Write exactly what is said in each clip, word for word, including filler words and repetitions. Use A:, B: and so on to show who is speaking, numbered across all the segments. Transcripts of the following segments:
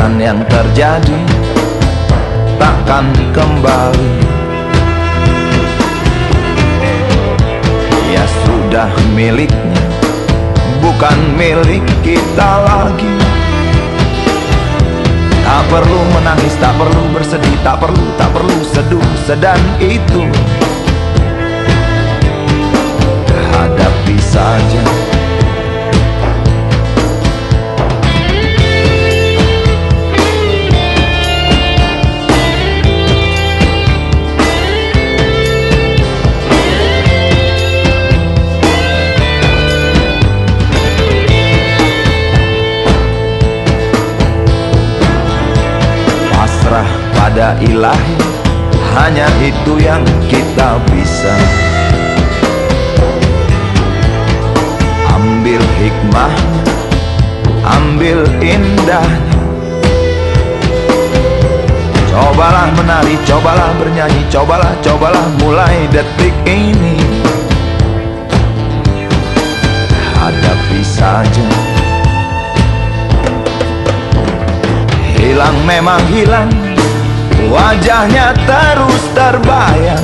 A: Dan yang terjadi takkan kembali. Ya sudah miliknya, bukan milik kita lagi. Tak perlu menangis, tak perlu bersedih, tak perlu, tak perlu seduh, sedan itu. Hadapi saja. Pasrah pada ilahi, hanya itu yang kita bisa. Ambil hikmah, ambil indahnya. Cobalah menari, cobalah bernyanyi, cobalah, cobalah mulai detik ini. Hadapi saja. Hilang memang hilang, wajahnya terus terbayang.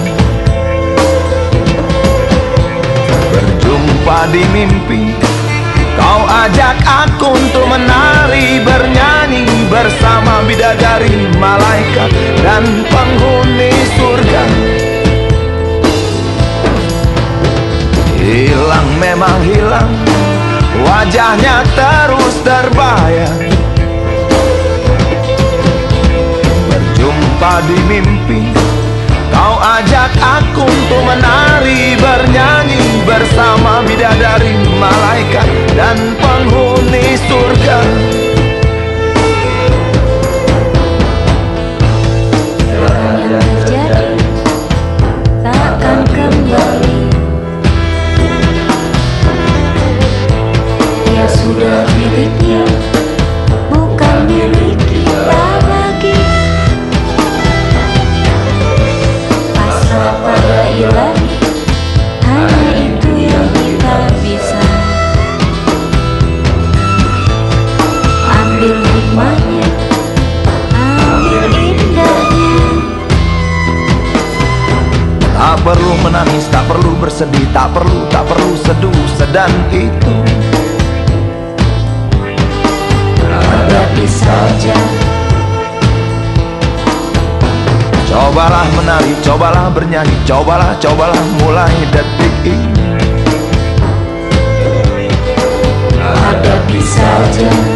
A: Berjumpa di mimpi, kau ajak aku untuk menari, bernyanyi bersama bidadari, malaikat dan penghuni surga. Hilang memang hilang, wajahnya terus terbayang. Berjumpa di mimpi, kau ajak aku untuk menari, bernyanyi bersama bidadari, malaikat dan penghuni surga.
B: Yang terjadi takkan kembali. Ya sudah miliknya, bukan milik kita lagi. Pasrah pada ilahi, hanya itu yang kita bisa. Ambil hikmahnya, ambil indahnya.
A: Tak perlu menangis, tak perlu bersedih, tak perlu, tak perlu seduh, sedan itu.
B: Hadapi saja.
A: Cobalah menari, cobalah bernyanyi, cobalah, cobalah mulai detik ini.
B: Hadapi saja.